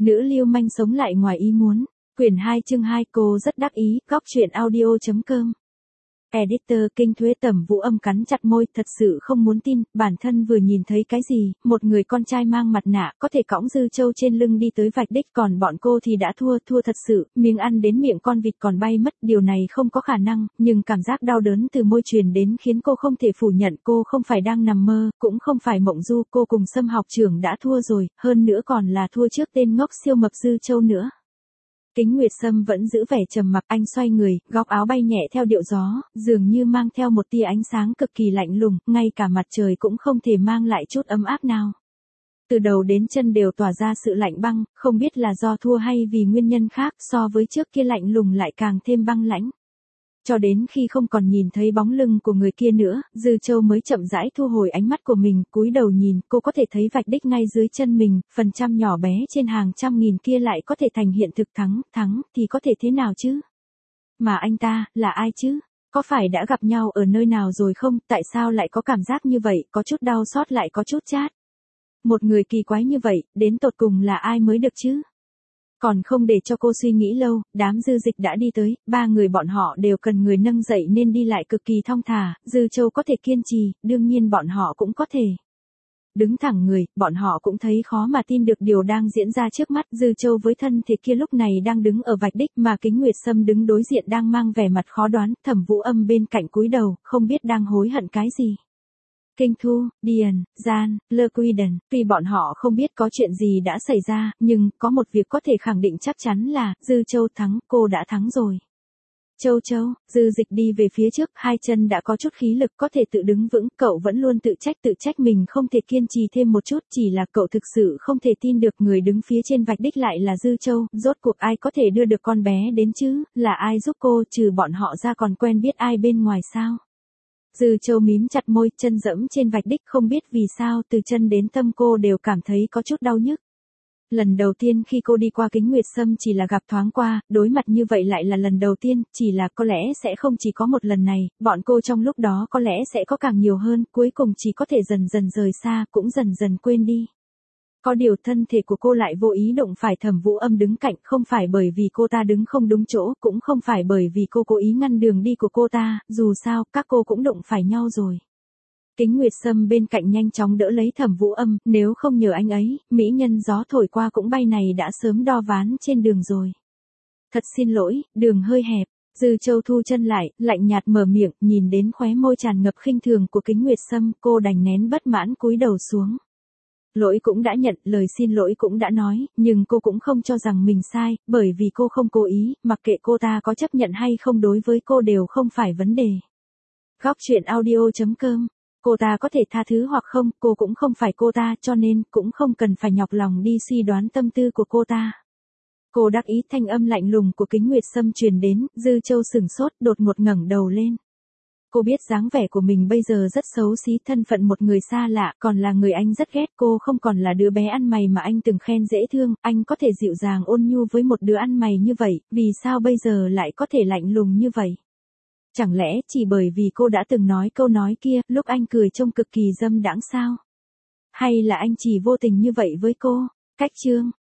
Nữ lưu manh sống lại ngoài ý muốn. Quyển 2 chương 2 cô rất đắc ý, góc truyện audio.com. Editor Kinh Thuế Tẩm Vũ Âm cắn chặt môi, thật sự không muốn tin, bản thân vừa nhìn thấy cái gì, một người con trai mang mặt nạ, có thể cõng Dư Châu trên lưng đi tới vạch đích, còn bọn cô thì đã thua thật sự, miếng ăn đến miệng con vịt còn bay mất, điều này không có khả năng, nhưng cảm giác đau đớn từ môi truyền đến khiến cô không thể phủ nhận, cô không phải đang nằm mơ, cũng không phải mộng du, cô cùng Sâm học trưởng đã thua rồi, hơn nữa còn là thua trước tên ngốc siêu mập Dư Châu nữa. Kính Nguyệt Sâm vẫn giữ vẻ trầm mặc, anh xoay người, góc áo bay nhẹ theo điệu gió, dường như mang theo một tia ánh sáng cực kỳ lạnh lùng, ngay cả mặt trời cũng không thể mang lại chút ấm áp nào. Từ đầu đến chân đều tỏa ra sự lạnh băng, không biết là do thua hay vì nguyên nhân khác, so với trước kia lạnh lùng lại càng thêm băng lãnh. Cho đến khi không còn nhìn thấy bóng lưng của người kia nữa, Dư Châu mới chậm rãi thu hồi ánh mắt của mình, cúi đầu nhìn, cô có thể thấy vạch đích ngay dưới chân mình, phần trăm nhỏ bé trên hàng trăm nghìn kia lại có thể thành hiện thực, thắng thì có thể thế nào chứ? Mà anh ta, là ai chứ? Có phải đã gặp nhau ở nơi nào rồi không? Tại sao lại có cảm giác như vậy, có chút đau xót lại có chút chát? Một người kỳ quái như vậy, đến tột cùng là ai mới được chứ? Còn không để cho cô suy nghĩ lâu, đám Dư Dịch đã đi tới, ba người bọn họ đều cần người nâng dậy nên đi lại cực kỳ thong thả, Dư Châu có thể kiên trì, đương nhiên bọn họ cũng có thể. Đứng thẳng người, bọn họ cũng thấy khó mà tin được điều đang diễn ra trước mắt, Dư Châu với thân thể kia lúc này đang đứng ở vạch đích mà Kính Nguyệt Sâm đứng đối diện đang mang vẻ mặt khó đoán, Thẩm Vũ Âm bên cạnh cúi đầu, không biết đang hối hận cái gì. Kinh Thu, Điền, Gian, Lơ Quy Đần, tuy bọn họ không biết có chuyện gì đã xảy ra, nhưng có một việc có thể khẳng định chắc chắn là, Dư Châu thắng, cô đã thắng rồi. Châu, Dư Dịch đi về phía trước, hai chân đã có chút khí lực có thể tự đứng vững, cậu vẫn luôn tự trách mình không thể kiên trì thêm một chút, chỉ là cậu thực sự không thể tin được người đứng phía trên vạch đích lại là Dư Châu, rốt cuộc ai có thể đưa được con bé đến chứ, là ai giúp cô, trừ bọn họ ra còn quen biết ai bên ngoài sao? Dư Châu mím chặt môi, chân dẫm trên vạch đích, không biết vì sao từ chân đến tâm cô đều cảm thấy có chút đau nhức. Lần đầu tiên khi cô đi qua Kính Nguyệt Sâm chỉ là gặp thoáng qua, đối mặt như vậy lại là lần đầu tiên, chỉ là có lẽ sẽ không chỉ có một lần này, bọn cô trong lúc đó có lẽ sẽ có càng nhiều hơn, cuối cùng chỉ có thể dần dần rời xa, cũng dần dần quên đi. Có điều thân thể của cô lại vô ý đụng phải Thẩm Vũ Âm đứng cạnh, không phải bởi vì cô ta đứng không đúng chỗ, cũng không phải bởi vì cô cố ý ngăn đường đi của cô ta, dù sao, các cô cũng đụng phải nhau rồi. Kính Nguyệt Sâm bên cạnh nhanh chóng đỡ lấy Thẩm Vũ Âm, nếu không nhờ anh ấy, mỹ nhân gió thổi qua cũng bay này đã sớm đo ván trên đường rồi. Thật xin lỗi, đường hơi hẹp. Dư Châu thu chân lại, lạnh nhạt mở miệng, nhìn đến khóe môi tràn ngập khinh thường của Kính Nguyệt Sâm, cô đành nén bất mãn cúi đầu xuống. Lỗi cũng đã nhận, lời xin lỗi cũng đã nói, nhưng cô cũng không cho rằng mình sai, bởi vì cô không cố ý, mặc kệ cô ta có chấp nhận hay không đối với cô đều không phải vấn đề. Góc truyện audio.com. Cô ta có thể tha thứ hoặc không, cô cũng không phải cô ta, cho nên cũng không cần phải nhọc lòng đi suy đoán tâm tư của cô ta. Cô đắc ý, thanh âm lạnh lùng của Kính Nguyệt Sâm truyền đến, Dư Châu sửng sốt, đột ngột ngẩng đầu lên. Cô biết dáng vẻ của mình bây giờ rất xấu xí, thân phận một người xa lạ, còn là người anh rất ghét, cô không còn là đứa bé ăn mày mà anh từng khen dễ thương, anh có thể dịu dàng ôn nhu với một đứa ăn mày như vậy, vì sao bây giờ lại có thể lạnh lùng như vậy? Chẳng lẽ chỉ bởi vì cô đã từng nói câu nói kia, lúc anh cười trông cực kỳ dâm đãng sao? Hay là anh chỉ vô tình như vậy với cô? Cách chương